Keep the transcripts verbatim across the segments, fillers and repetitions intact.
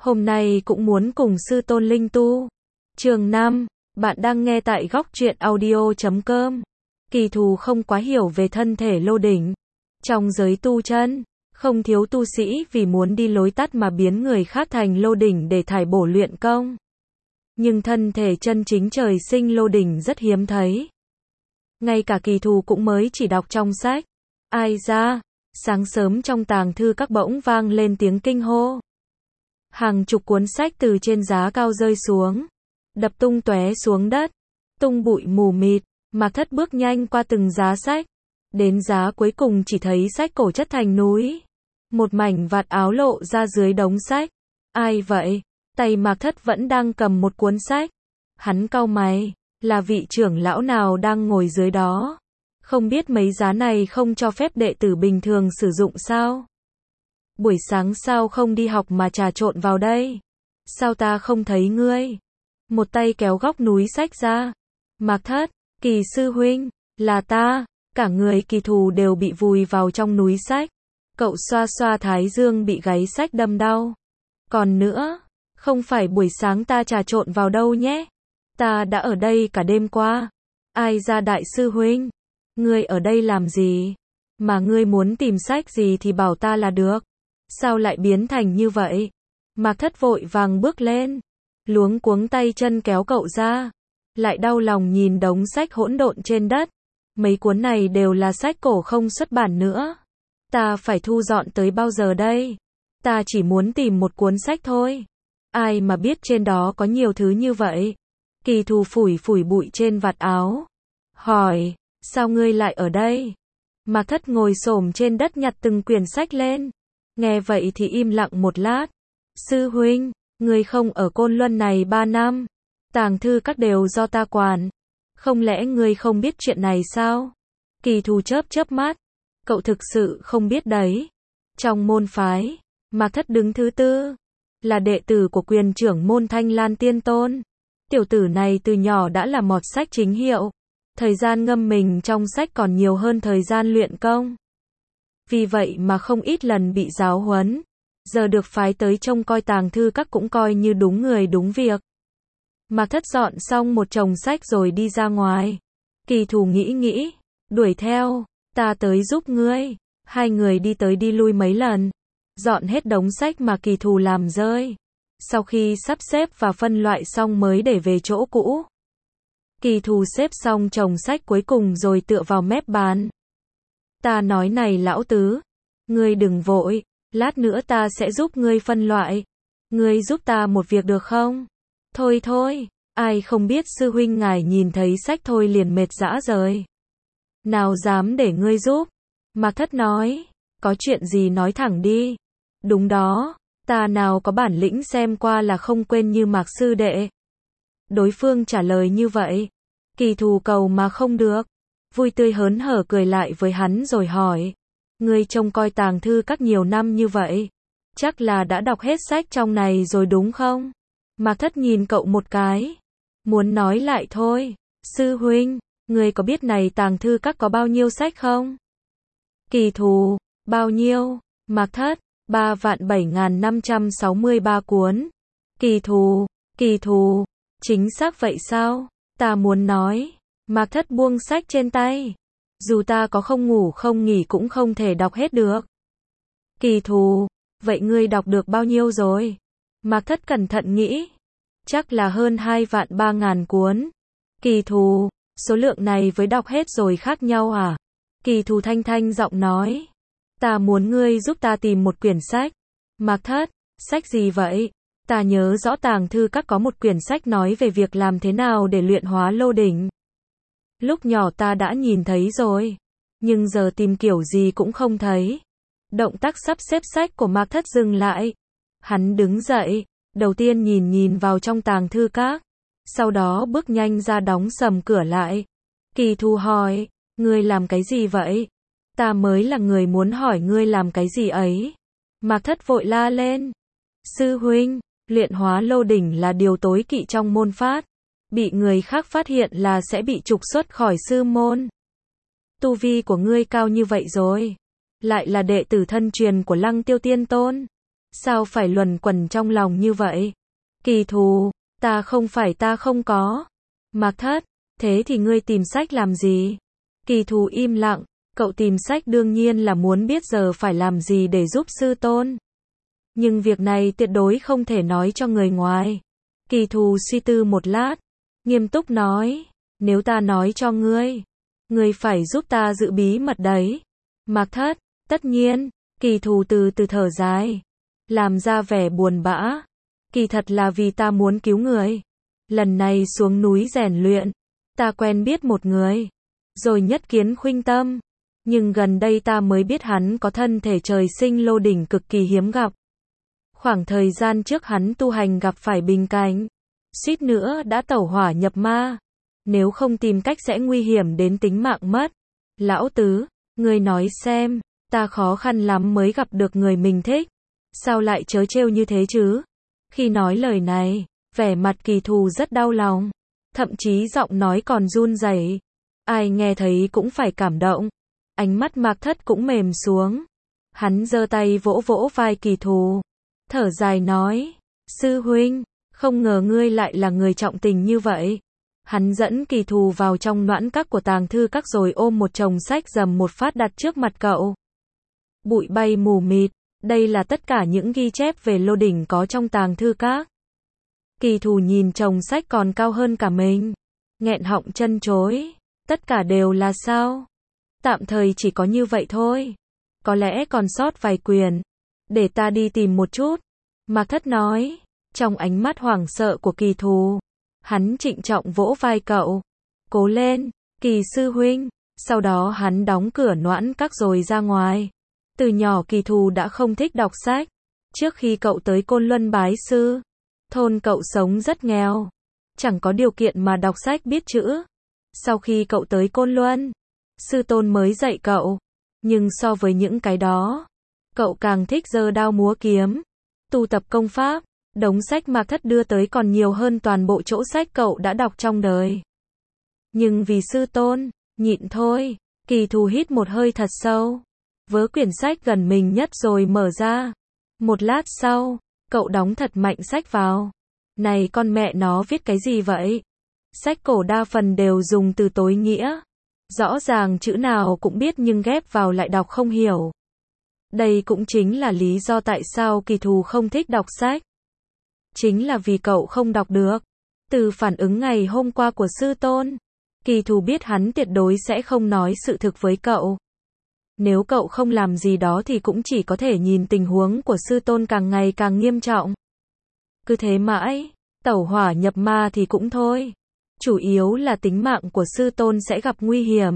Hôm nay cũng muốn cùng sư tôn linh tu. Chương năm, bạn đang nghe tại góc truyện audio chấm com. Kỳ thù không quá hiểu về thân thể lô đỉnh. Trong giới tu chân, không thiếu tu sĩ vì muốn đi lối tắt mà biến người khác thành lô đỉnh để thải bổ luyện công. Nhưng thân thể chân chính trời sinh lô đỉnh rất hiếm thấy. Ngay cả kỳ thù cũng mới chỉ đọc trong sách. Ai ra, sáng sớm trong tàng thư các bỗng vang lên tiếng kinh hô. Hàng chục cuốn sách từ trên giá cao rơi xuống, đập tung tóe xuống đất, tung bụi mù mịt. Mạc Thất bước nhanh qua từng giá sách, đến giá cuối cùng chỉ thấy sách cổ chất thành núi. Một mảnh vạt áo lộ ra dưới đống sách. Ai vậy? Tay Mạc Thất vẫn đang cầm một cuốn sách. Hắn cau mày, là vị trưởng lão nào đang ngồi dưới đó? Không biết mấy giá này không cho phép đệ tử bình thường sử dụng sao? Buổi sáng sao không đi học mà trà trộn vào đây? Sao ta không thấy ngươi? Một tay kéo góc núi sách ra. Mạc Thất, Kỳ sư huynh, là ta. Cả người Kỳ thù đều bị vùi vào trong núi sách. Cậu xoa xoa thái dương bị gáy sách đâm đau. Còn nữa, không phải buổi sáng ta trà trộn vào đâu nhé. Ta đã ở đây cả đêm qua. Ai ra đại sư huynh? Ngươi ở đây làm gì? Mà ngươi muốn tìm sách gì thì bảo ta là được. Sao lại biến thành như vậy? Mạc Thất vội vàng bước lên, luống cuống tay chân kéo cậu ra. Lại đau lòng nhìn đống sách hỗn độn trên đất. Mấy cuốn này đều là sách cổ không xuất bản nữa. Ta phải thu dọn tới bao giờ đây? Ta chỉ muốn tìm một cuốn sách thôi. Ai mà biết trên đó có nhiều thứ như vậy? Kỳ thù phủi phủi bụi trên vạt áo. Hỏi, sao ngươi lại ở đây? Mạc Thất ngồi xổm trên đất nhặt từng quyển sách lên. Nghe vậy thì im lặng một lát. Sư huynh, ngươi không ở Côn Luân này ba năm. Tàng thư các đều do ta quản. Không lẽ ngươi không biết chuyện này sao? Kỳ thù chớp chớp mắt. Cậu thực sự không biết đấy. Trong môn phái, Mạc Thất đứng thứ tư. Là đệ tử của quyền trưởng môn Thanh Lan Tiên Tôn. Tiểu tử này từ nhỏ đã là mọt sách chính hiệu. Thời gian ngâm mình trong sách còn nhiều hơn thời gian luyện công. Vì vậy mà không ít lần bị giáo huấn. Giờ được phái tới trông coi tàng thư các cũng coi như đúng người đúng việc. Mạc Thất dọn xong một chồng sách rồi đi ra ngoài. Kỳ thù nghĩ nghĩ, đuổi theo, ta tới giúp ngươi. Hai người đi tới đi lui mấy lần, dọn hết đống sách mà Kỳ thù làm rơi. Sau khi sắp xếp và phân loại xong mới để về chỗ cũ. Kỳ thù xếp xong chồng sách cuối cùng rồi tựa vào mép bàn. Ta nói này lão tứ, ngươi đừng vội, lát nữa ta sẽ giúp ngươi phân loại. Ngươi giúp ta một việc được không? Thôi thôi, ai không biết sư huynh ngài nhìn thấy sách thôi liền mệt dã rời. Nào dám để ngươi giúp? Mạc Thất nói, có chuyện gì nói thẳng đi. Đúng đó, ta nào có bản lĩnh xem qua là không quên như Mạc sư đệ. Đối phương trả lời như vậy. Kỳ thù cầu mà không được. Vui tươi hớn hở cười lại với hắn rồi hỏi. Ngươi trông coi tàng thư các nhiều năm như vậy. Chắc là đã đọc hết sách trong này rồi đúng không? Mạc Thất nhìn cậu một cái. Muốn nói lại thôi. Sư huynh, ngươi có biết này tàng thư các có bao nhiêu sách không? Kỳ thù, bao nhiêu? Mạc Thất, ba vạn bảy ngàn năm trăm sáu mươi ba cuốn. Kỳ thù, kỳ thù, chính xác vậy sao? Ta muốn nói. Mạc Thất buông sách trên tay. Dù ta có không ngủ không nghỉ cũng không thể đọc hết được. Kỳ thù, vậy ngươi đọc được bao nhiêu rồi? Mạc Thất cẩn thận nghĩ. Chắc là hơn hai vạn ba ngàn cuốn. Kỳ thù, số lượng này với đọc hết rồi khác nhau à? Kỳ thù thanh thanh giọng nói. Ta muốn ngươi giúp ta tìm một quyển sách. Mạc Thất, sách gì vậy? Ta nhớ rõ tàng thư các có một quyển sách nói về việc làm thế nào để luyện hóa lô đỉnh. Lúc nhỏ ta đã nhìn thấy rồi. Nhưng giờ tìm kiểu gì cũng không thấy. Động tác sắp xếp sách của Mạc Thất dừng lại. Hắn đứng dậy. Đầu tiên nhìn nhìn vào trong tàng thư các. Sau đó bước nhanh ra đóng sầm cửa lại. Kỳ thù hỏi. Ngươi làm cái gì vậy? Ta mới là người muốn hỏi ngươi làm cái gì ấy. Mạc Thất vội la lên. Sư huynh, luyện hóa lô đỉnh là điều tối kỵ trong môn pháp. Bị người khác phát hiện là sẽ bị trục xuất khỏi sư môn. Tu vi của ngươi cao như vậy rồi. Lại là đệ tử thân truyền của Lăng Tiêu Tiên Tôn. Sao phải luẩn quẩn trong lòng như vậy? Kỳ thù, ta không phải ta không có. Mạc Thất, thế thì ngươi tìm sách làm gì? Kỳ thù im lặng, cậu tìm sách đương nhiên là muốn biết giờ phải làm gì để giúp sư tôn. Nhưng việc này tuyệt đối không thể nói cho người ngoài. Kỳ thù suy tư một lát, nghiêm túc nói, nếu ta nói cho ngươi, ngươi phải giúp ta giữ bí mật đấy. Mạc Thất, tất nhiên, kỳ thù từ từ thở dài, làm ra vẻ buồn bã. Kỳ thật là vì ta muốn cứu người. Lần này xuống núi rèn luyện, ta quen biết một người, rồi nhất kiến khuynh tâm. Nhưng gần đây ta mới biết hắn có thân thể trời sinh lô đỉnh cực kỳ hiếm gặp. Khoảng thời gian trước hắn tu hành gặp phải bình cảnh, suýt nữa đã tẩu hỏa nhập ma. Nếu không tìm cách sẽ nguy hiểm đến tính mạng mất. Lão tứ, ngươi nói xem, ta khó khăn lắm mới gặp được người mình thích. Sao lại trớ trêu như thế chứ? Khi nói lời này, vẻ mặt kỳ thù rất đau lòng. Thậm chí giọng nói còn run rẩy. Ai nghe thấy cũng phải cảm động. Ánh mắt Mạc Thất cũng mềm xuống. Hắn giơ tay vỗ vỗ vai kỳ thù, thở dài nói, sư huynh, không ngờ ngươi lại là người trọng tình như vậy. Hắn dẫn kỳ thù vào trong noãn các của tàng thư các rồi ôm một chồng sách dầm một phát đặt trước mặt cậu. Bụi bay mù mịt, đây là tất cả những ghi chép về lô đỉnh có trong tàng thư các. Kỳ thù nhìn chồng sách còn cao hơn cả mình, nghẹn họng chân chối, tất cả đều là sao? Tạm thời chỉ có như vậy thôi. Có lẽ còn sót vài quyển. Để ta đi tìm một chút. Mạc Thất nói. Trong ánh mắt hoảng sợ của kỳ thù, hắn trịnh trọng vỗ vai cậu. Cố lên, kỳ sư huynh. Sau đó hắn đóng cửa noãn các rồi ra ngoài. Từ nhỏ kỳ thù đã không thích đọc sách. Trước khi cậu tới Côn Luân bái sư, thôn cậu sống rất nghèo. Chẳng có điều kiện mà đọc sách biết chữ. Sau khi cậu tới Côn Luân, sư tôn mới dạy cậu. Nhưng so với những cái đó, cậu càng thích giơ đao múa kiếm, tu tập công pháp. Đống sách Mạc Thất đưa tới còn nhiều hơn toàn bộ chỗ sách cậu đã đọc trong đời. Nhưng vì sư tôn, nhịn thôi. Kỳ thù hít một hơi thật sâu, vớ quyển sách gần mình nhất rồi mở ra. Một lát sau, cậu đóng thật mạnh sách vào. Này con mẹ nó viết cái gì vậy? Sách cổ đa phần đều dùng từ tối nghĩa. Rõ ràng chữ nào cũng biết nhưng ghép vào lại đọc không hiểu. Đây cũng chính là lý do tại sao kỳ thù không thích đọc sách. Chính là vì cậu không đọc được. Từ phản ứng ngày hôm qua của sư tôn, kỳ thù biết hắn tuyệt đối sẽ không nói sự thực với cậu. Nếu cậu không làm gì đó thì cũng chỉ có thể nhìn tình huống của sư tôn càng ngày càng nghiêm trọng. Cứ thế mãi, tẩu hỏa nhập ma thì cũng thôi. Chủ yếu là tính mạng của sư tôn sẽ gặp nguy hiểm.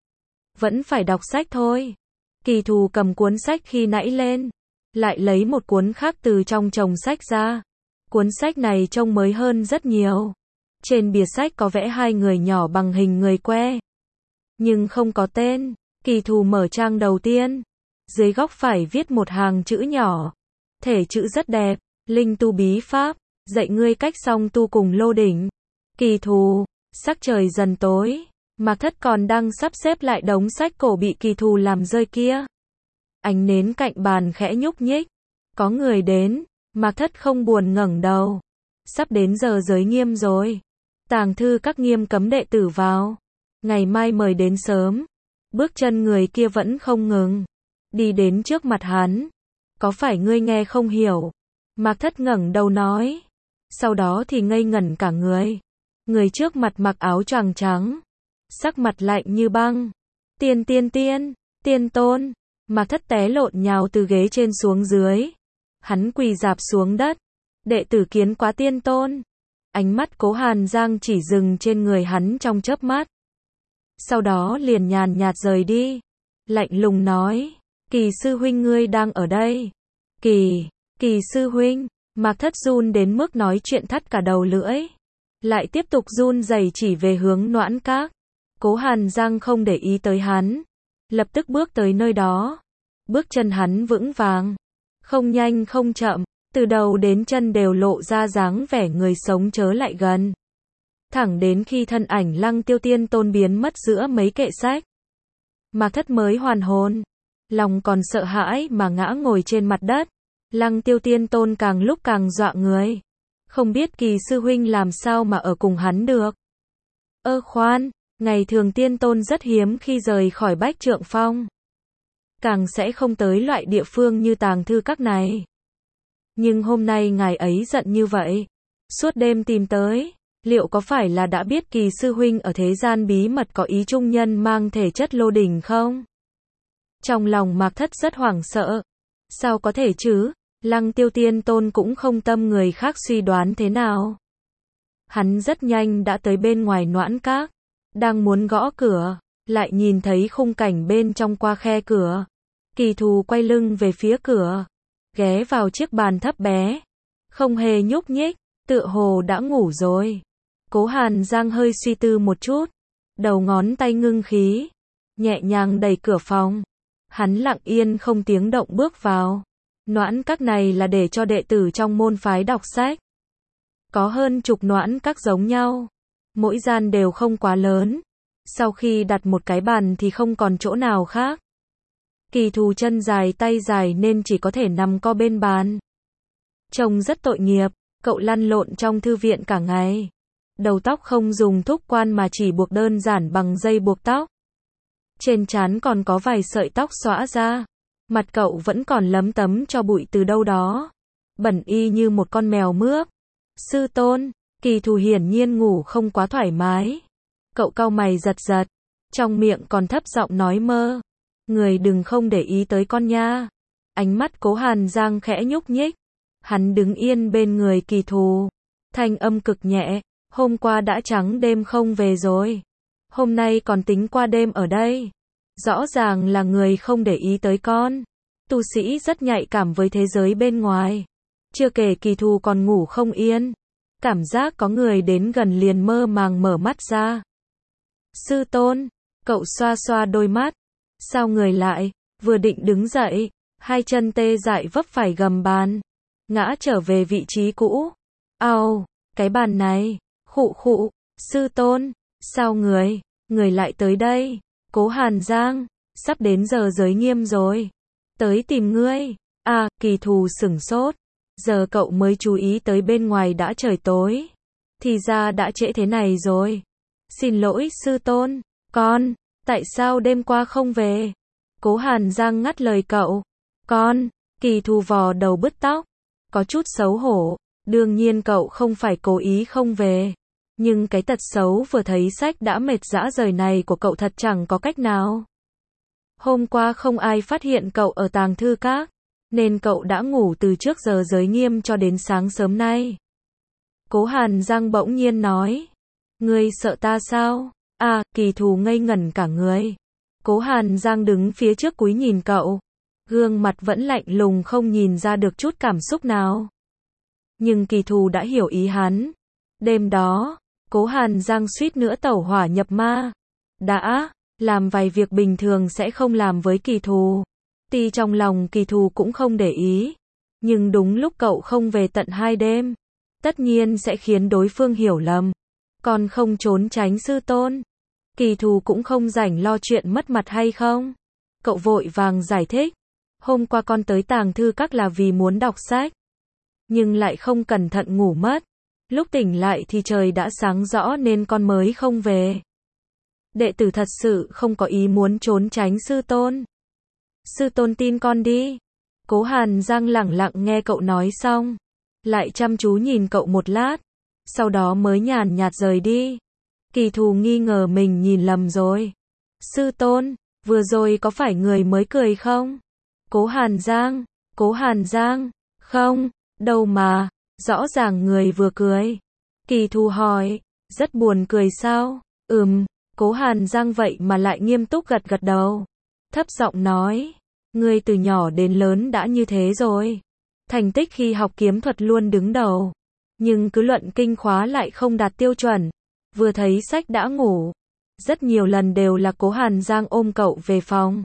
Vẫn phải đọc sách thôi. Kỳ thù cầm cuốn sách khi nãy lên, lại lấy một cuốn khác từ trong chồng sách ra. Cuốn sách này trông mới hơn rất nhiều. Trên bìa sách có vẽ hai người nhỏ bằng hình người que, nhưng không có tên. Kỳ thù mở trang đầu tiên. Dưới góc phải viết một hàng chữ nhỏ. Thể chữ rất đẹp. Linh tu bí pháp, dạy ngươi cách song tu cùng lô đỉnh. Kỳ thù, sắc trời dần tối. Mạc Thất còn đang sắp xếp lại đống sách cổ bị kỳ thù làm rơi kia. Ánh nến cạnh bàn khẽ nhúc nhích. Có người đến. Mạc Thất không buồn ngẩng đầu. Sắp đến giờ giới nghiêm rồi. Tàng thư các nghiêm cấm đệ tử vào. Ngày mai mời đến sớm. Bước chân người kia vẫn không ngừng. Đi đến trước mặt hắn. Có phải ngươi nghe không hiểu? Mạc Thất ngẩng đầu nói. Sau đó thì ngây ngẩn cả người. Người trước mặt mặc áo choàng trắng. Sắc mặt lạnh như băng. Tiên tiên tiên, tiên tôn. Mạc Thất té lộn nhào từ ghế trên xuống dưới. Hắn quỳ rạp xuống đất. Đệ tử kiến quá tiên tôn. Ánh mắt Cố Hàn Giang chỉ dừng trên người hắn trong chớp mắt. Sau đó liền nhàn nhạt rời đi. Lạnh lùng nói. Kỳ sư huynh ngươi đang ở đây. Kỳ, kỳ sư huynh. Mạc Thất run đến mức nói chuyện thắt cả đầu lưỡi. Lại tiếp tục run rẩy chỉ về hướng noãn các. Cố Hàn Giang không để ý tới hắn. Lập tức bước tới nơi đó. Bước chân hắn vững vàng. Không nhanh không chậm. Từ đầu đến chân đều lộ ra dáng vẻ người sống chớ lại gần. Thẳng đến khi thân ảnh Lăng Tiêu Tiên Tôn biến mất giữa mấy kệ sách. Mạc Thất mới hoàn hồn. Lòng còn sợ hãi mà ngã ngồi trên mặt đất. Lăng Tiêu Tiên Tôn càng lúc càng dọa người. Không biết Kỳ sư huynh làm sao mà ở cùng hắn được. Ơ khoan, ngày thường Tiên Tôn rất hiếm khi rời khỏi Bách Trượng Phong. Càng sẽ không tới loại địa phương như tàng thư các này. Nhưng hôm nay ngài ấy giận như vậy. Suốt đêm tìm tới. Liệu có phải là đã biết Kỳ sư huynh ở thế gian bí mật có ý trung nhân mang thể chất lô đỉnh không? Trong lòng Mạc Thất rất hoảng sợ. Sao có thể chứ? Lăng Tiêu Tiên Tôn cũng không tâm người khác suy đoán thế nào. Hắn rất nhanh đã tới bên ngoài Noãn Các. Đang muốn gõ cửa, lại nhìn thấy khung cảnh bên trong qua khe cửa. Kỳ Thù quay lưng về phía cửa, ghé vào chiếc bàn thấp bé, không hề nhúc nhích, tựa hồ đã ngủ rồi. Cố Hàn Giang hơi suy tư một chút, đầu ngón tay ngưng khí, nhẹ nhàng đẩy cửa phòng. Hắn lặng yên không tiếng động bước vào. Noãn Các này là để cho đệ tử trong môn phái đọc sách. Có hơn chục noãn các giống nhau, mỗi gian đều không quá lớn. Sau khi đặt một cái bàn thì không còn chỗ nào khác. Kỳ Thù chân dài tay dài nên chỉ có thể nằm co bên bàn. Trông rất tội nghiệp, cậu lăn lộn trong thư viện cả ngày. Đầu tóc không dùng thúc quan mà chỉ buộc đơn giản bằng dây buộc tóc. Trên trán còn có vài sợi tóc xõa ra. Mặt cậu vẫn còn lấm tấm cho bụi từ đâu đó. Bẩn y như một con mèo mướp. Sư tôn, Kỳ Thù hiển nhiên ngủ không quá thoải mái. Cậu cau mày giật giật, trong miệng còn thấp giọng nói mơ. Người đừng không để ý tới con nha. Ánh mắt Cố Hàn Giang khẽ nhúc nhích. Hắn đứng yên bên người Kỳ Thù. Thanh âm cực nhẹ, hôm qua đã trắng đêm không về rồi. Hôm nay còn tính qua đêm ở đây. Rõ ràng là người không để ý tới con. Tu sĩ rất nhạy cảm với thế giới bên ngoài. Chưa kể Kỳ Thù còn ngủ không yên. Cảm giác có người đến gần liền mơ màng mở mắt ra. Sư tôn, cậu xoa xoa đôi mắt. Sao người lại, vừa định đứng dậy, hai chân tê dại vấp phải gầm bàn. Ngã trở về vị trí cũ. Ao, cái bàn này, khụ khụ, sư tôn, sao người, người lại tới đây? Cố Hàn Giang, sắp đến giờ giới nghiêm rồi. Tới tìm ngươi. À, Kỳ Thù sửng sốt. Giờ cậu mới chú ý tới bên ngoài đã trời tối. Thì ra đã trễ thế này rồi. Xin lỗi sư tôn, con, tại sao đêm qua không về? Cố Hàn Giang ngắt lời cậu. Con, Kỳ Thù vò đầu bứt tóc. Có chút xấu hổ. Đương nhiên cậu không phải cố ý không về. Nhưng cái tật xấu vừa thấy sách đã mệt dã rời này của cậu thật chẳng có cách nào. Hôm qua không ai phát hiện cậu ở tàng thư các, nên cậu đã ngủ từ trước giờ giới nghiêm cho đến sáng sớm nay. Cố Hàn Giang bỗng nhiên nói. Ngươi sợ ta sao? À, Kỳ Thù ngây ngẩn cả người. Cố Hàn Giang đứng phía trước cúi nhìn cậu. Gương mặt vẫn lạnh lùng không nhìn ra được chút cảm xúc nào. Nhưng Kỳ Thù đã hiểu ý hắn. Đêm đó, Cố Hàn Giang suýt nữa tẩu hỏa nhập ma. Đã, làm vài việc bình thường sẽ không làm với Kỳ Thù. Tuy trong lòng Kỳ Thù cũng không để ý. Nhưng đúng lúc cậu không về tận hai đêm. Tất nhiên sẽ khiến đối phương hiểu lầm. Còn không trốn tránh sư tôn. Kỳ Thù cũng không rảnh lo chuyện mất mặt hay không. Cậu vội vàng giải thích. Hôm qua con tới tàng thư các là vì muốn đọc sách. Nhưng lại không cẩn thận ngủ mất. Lúc tỉnh lại thì trời đã sáng rõ nên con mới không về. Đệ tử thật sự không có ý muốn trốn tránh sư tôn. Sư tôn tin con đi. Cố Hàn Giang lẳng lặng nghe cậu nói xong. Lại chăm chú nhìn cậu một lát. Sau đó mới nhàn nhạt rời đi. Kỳ Thù nghi ngờ mình nhìn lầm rồi. Sư tôn, vừa rồi có phải người mới cười không? Cố Hàn Giang, Cố Hàn Giang, không, đâu mà, rõ ràng người vừa cười. Kỳ Thù hỏi, rất buồn cười sao? Ừm, Cố Hàn Giang vậy mà lại nghiêm túc gật gật đầu. Thấp giọng nói, ngươi từ nhỏ đến lớn đã như thế rồi. Thành tích khi học kiếm thuật luôn đứng đầu. Nhưng cứ luận kinh khóa lại không đạt tiêu chuẩn. Vừa thấy sách đã ngủ. Rất nhiều lần đều là Cố Hàn Giang ôm cậu về phòng.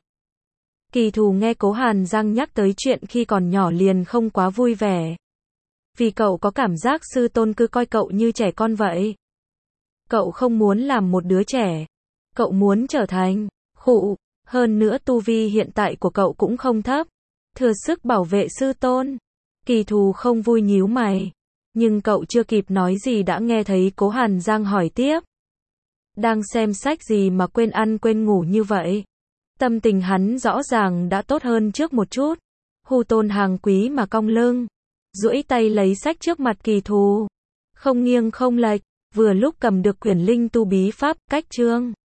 Kỳ Thù nghe Cố Hàn Giang nhắc tới chuyện khi còn nhỏ liền không quá vui vẻ. Vì cậu có cảm giác sư tôn cứ coi cậu như trẻ con vậy. Cậu không muốn làm một đứa trẻ. Cậu muốn trở thành khụ. Hơn nữa tu vi hiện tại của cậu cũng không thấp. Thừa sức bảo vệ sư tôn. Kỳ thù không vui nhíu mày. Nhưng cậu chưa kịp nói gì đã nghe thấy Cố Hàn Giang hỏi tiếp. Đang xem sách gì mà quên ăn quên ngủ như vậy? Tâm tình hắn rõ ràng đã tốt hơn trước một chút. Hù Tôn Hàng Quý mà cong lưng, duỗi tay lấy sách trước mặt Kỳ thù. Không nghiêng không lệch, vừa lúc cầm được quyển Linh Tu Bí Pháp, cách chương.